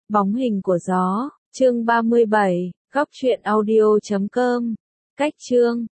Bóng hình của gió, chương 37, góc truyện audio.com. Cách chương